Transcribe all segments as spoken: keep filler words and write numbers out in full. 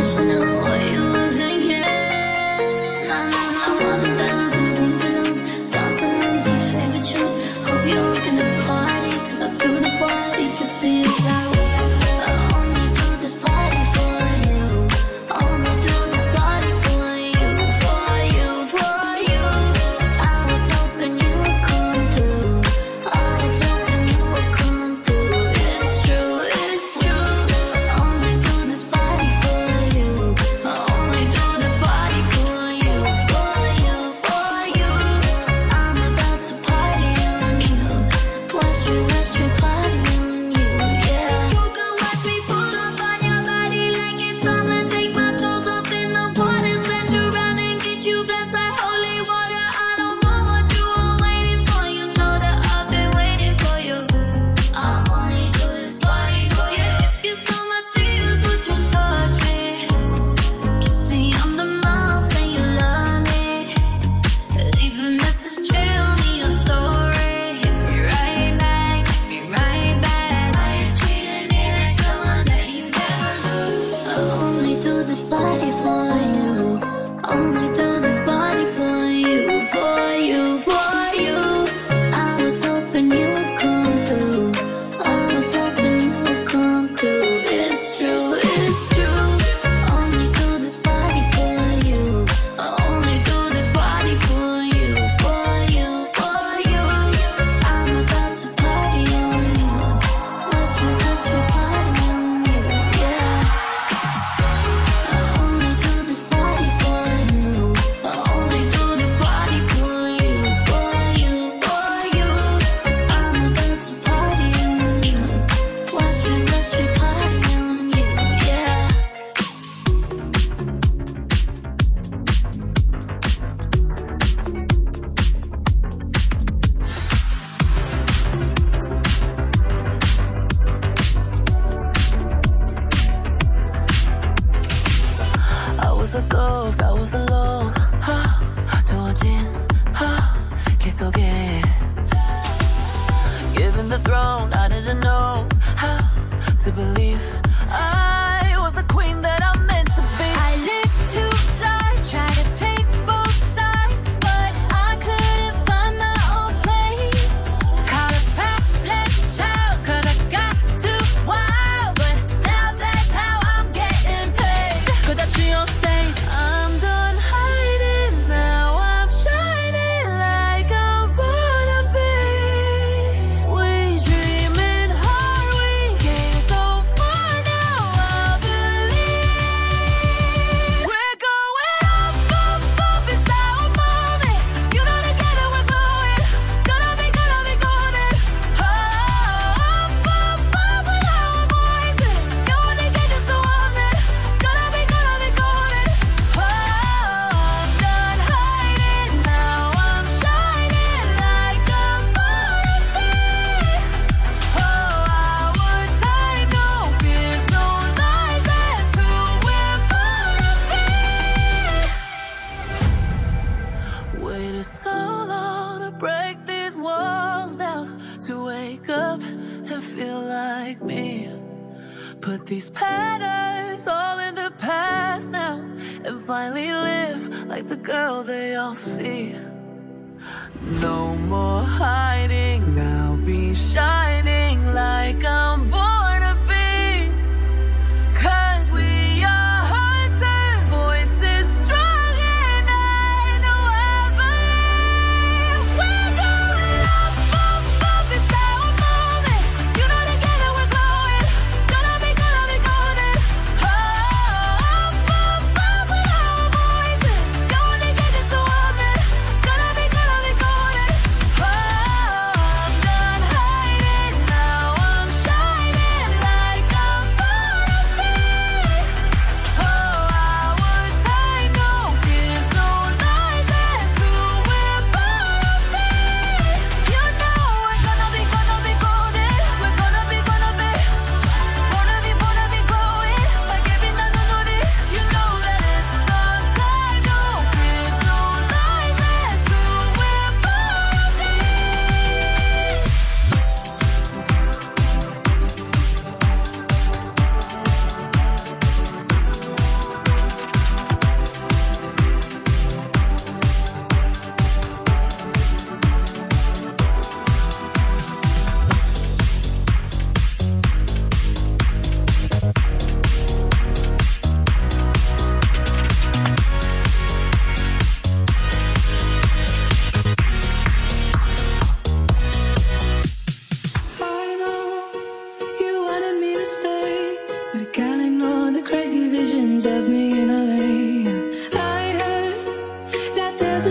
I'm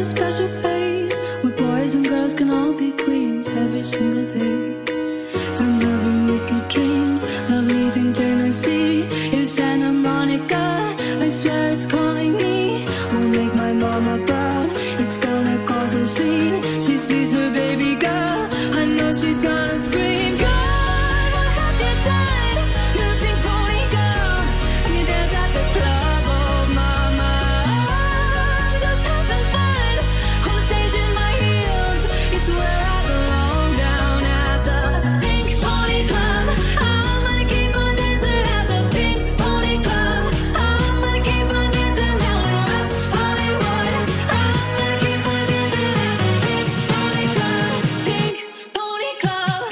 special place where boys and girls can all be queens every single day. I'm having wicked dreams of leaving Tennessee. In Santa Monica, I swear it's calling me. Won't make my mama proud, it's gonna cause a scene. She sees her baby girl, I know she's gonna scream. God, what have you done? You're a pink pony girl, and you dance at the club. Oh mama, I'm just having fun on the stage in my heels. It's where I belong, down at the Pink Pony Club. I'm gonna keep on dancing at the Pink Pony Club. I'm gonna keep on dancing down in West Hollywood. I'm gonna keep on dancing at the Pink Pony Club. Pink Pony Club.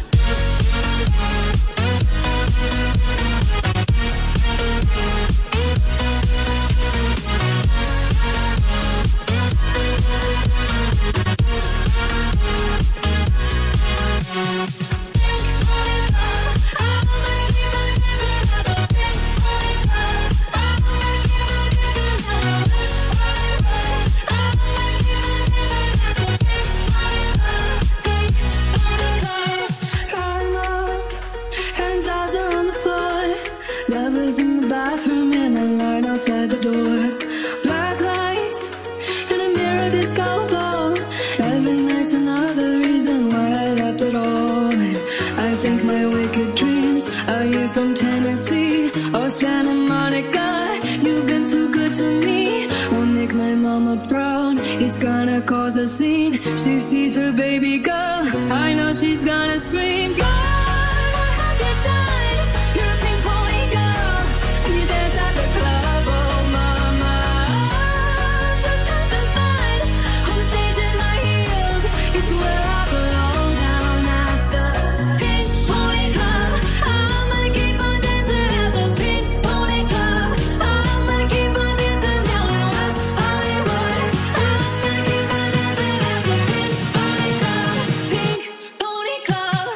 I'm up and jaws are on the floor. Lovers in the bathroom and a line outside the door. Black lights and a mirror disco ball. Every night's another reason why I left it all. And I think my wicked dreams are here from Tennessee or Santa Monica. You've been too good to me. Won't make my mama proud, it's gonna cause a scene. She sees her baby girl, I know she's gonna scream. God, what have you done? You're a pink pony girl, and you dance at the club. Oh mama, I'm just having fun on the stage in my heels. It's where I belong, down at the Pink Pony Club. I'm gonna keep on dancing at the Pink Pony Club. I'm gonna keep on dancing down in West Hollywood. I'm gonna keep on dancing at the Pink Pony Club. Pink Pony Club.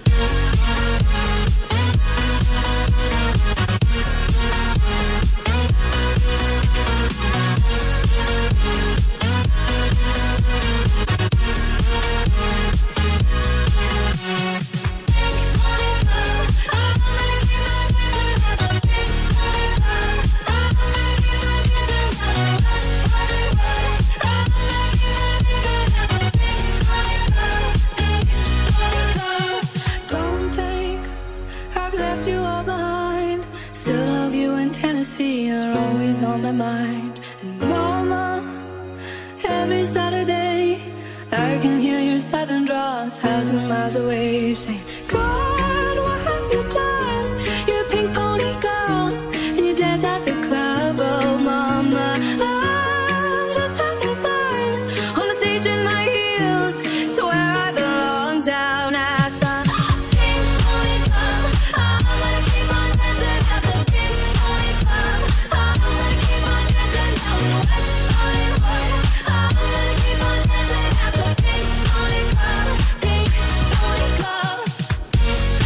Don't think I've left you all behind. Still love you in Tennessee, you're always on my mind. And mama, every Saturday I can hear your southern drawl a thousand miles away, saying, God, what have you done? You're a pink pony girl, and you dance at the club. Oh mama, I'm just having fun on the stage in my heels. It's where I belong, down at the Pink Pony Club. I'm gonna keep on dancing at the Pink Pony Club. I'm gonna keep on dancing down in West Hollywood. I'm gonna keep on dancing at the Pink Pony Club. Pink Pony Club.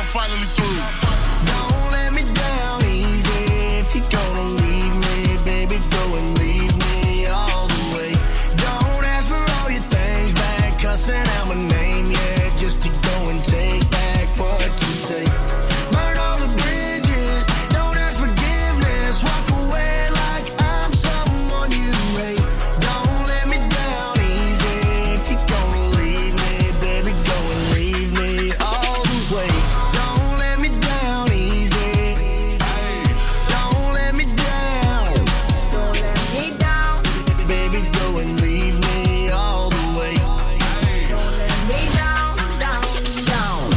finally through. Don't let me down easy. If you're gonna leave me, baby, go and leave me all the way. Don't ask for all your things back, cussing out my name, yeah, just to go and take back what you say. Burn all the bridges, don't ask forgiveness, walk away like I'm someone you hate. Don't let me down easy. If you're gonna leave me, baby, go and leave me all the way. Don't let me down easy. Hey. Don't let me down. Don't let me down. Baby, go and leave me all the way. Hey. Don't let me down, down, down.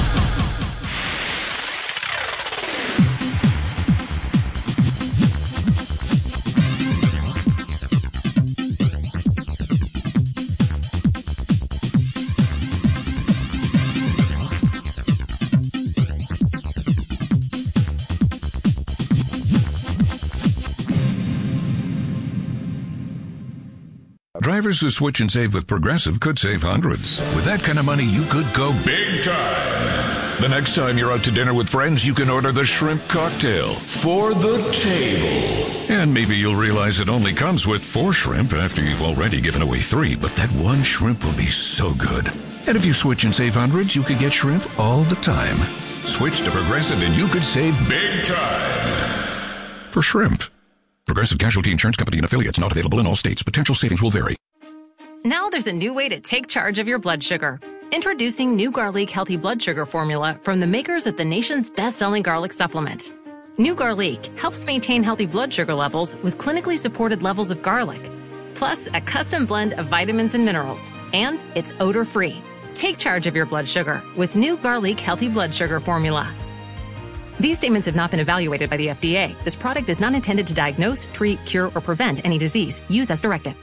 Drivers who switch and save with Progressive could save hundreds. With that kind of money, you could go big time. The next time you're out to dinner with friends, you can order the shrimp cocktail for the table. And maybe you'll realize it only comes with four shrimp after you've already given away three, but that one shrimp will be so good. And if you switch and save hundreds, you could get shrimp all the time. Switch to Progressive and you could save big time. For shrimp. Progressive Casualty Insurance Company and affiliates, not available in all states. Potential savings will vary. Now there's a new way to take charge of your blood sugar. Introducing New Garlic Healthy Blood Sugar Formula from the makers of the nation's best-selling garlic supplement. New Garlic helps maintain healthy blood sugar levels with clinically supported levels of garlic, plus a custom blend of vitamins and minerals, and it's odor-free. Take charge of your blood sugar with New Garlic Healthy Blood Sugar Formula. These statements have not been evaluated by the F D A. This product is not intended to diagnose, treat, cure, or prevent any disease. Use as directed.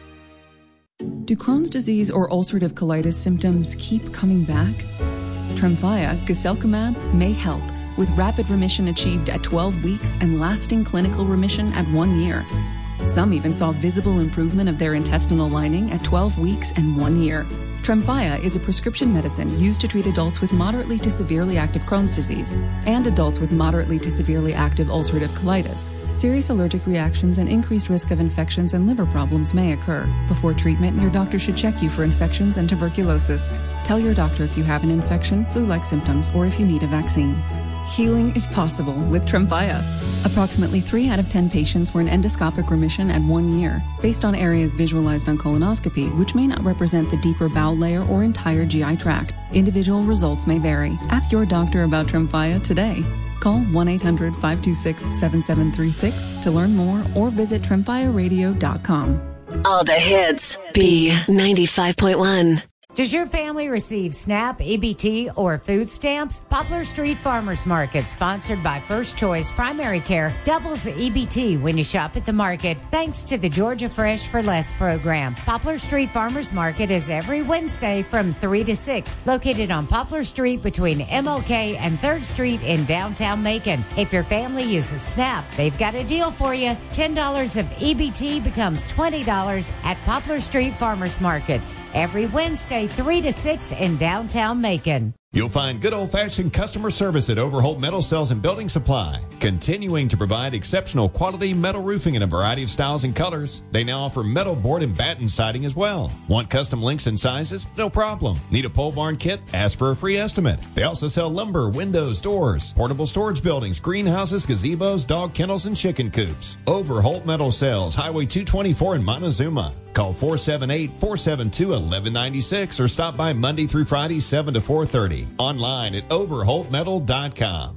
Do Crohn's disease or ulcerative colitis symptoms keep coming back? Tremfya, guselkumab, may help, with rapid remission achieved at twelve weeks and lasting clinical remission at one year. Some even saw visible improvement of their intestinal lining at twelve weeks and one year. Tremfya is a prescription medicine used to treat adults with moderately to severely active Crohn's disease and adults with moderately to severely active ulcerative colitis. Serious allergic reactions and increased risk of infections and liver problems may occur. Before treatment, your doctor should check you for infections and tuberculosis. Tell your doctor if you have an infection, flu-like symptoms, or if you need a vaccine. Healing is possible with Tremfya. Approximately three out of ten patients were in endoscopic remission at one year, based on areas visualized on colonoscopy, which may not represent the deeper bowel layer or entire G I tract. Individual results may vary. Ask your doctor about Tremfya today. Call one eight hundred, five two six, seven seven three six to learn more or visit tremfya radio dot com. All the hits. B ninety-five point one. Does your family receive SNAP, E B T, or food stamps? Poplar Street Farmers Market, sponsored by First Choice Primary Care, doubles the E B T when you shop at the market, thanks to the Georgia Fresh for Less program. Poplar Street Farmers Market is every Wednesday from three to six, located on Poplar Street between M L K and third Street in downtown Macon. If your family uses SNAP, they've got a deal for you. ten dollars of E B T becomes twenty dollars at Poplar Street Farmers Market. Every Wednesday, three to six in downtown Macon. You'll find good old-fashioned customer service at Overholt Metal Sales and Building Supply, continuing to provide exceptional quality metal roofing in a variety of styles and colors. They now offer metal board and batten siding as well. Want custom links and sizes? No problem. Need a pole barn kit? Ask for a free estimate. They also sell lumber, windows, doors, portable storage buildings, greenhouses, gazebos, dog kennels, and chicken coops. Overholt Metal Sales, Highway two twenty-four in Montezuma. Call four seven eight, four seven two, one one nine six or stop by Monday through Friday, seven to four thirty. Online at overholt metal dot com.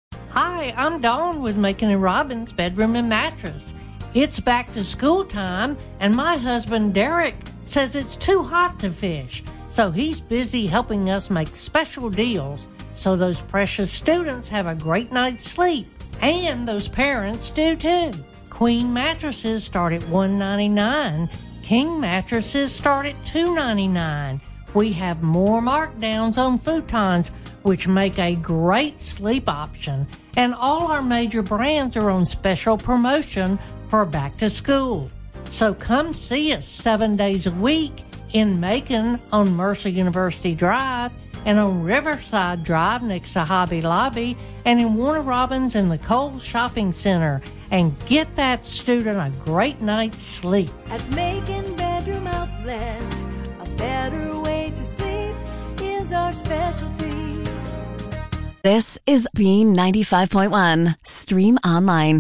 Hi, I'm Dawn with Macon and Robbins Bedroom and Mattress. It's back to school time, and my husband Derek says it's too hot to fish, so he's busy helping us make special deals so those precious students have a great night's sleep, and those parents do too. Queen mattresses start at one ninety-nine. King mattresses start at two ninety-nine. We have more markdowns on futons, which make a great sleep option. And all our major brands are on special promotion for back to school. So come see us seven days a week in Macon on Mercer University Drive and on Riverside Drive next to Hobby Lobby, and in Warner Robins in the Kohl's Shopping Center. And get that student a great night's sleep. At Macon Bedroom Outlet, a better way to sleep is our specialty. This is B ninety-five point one. Stream online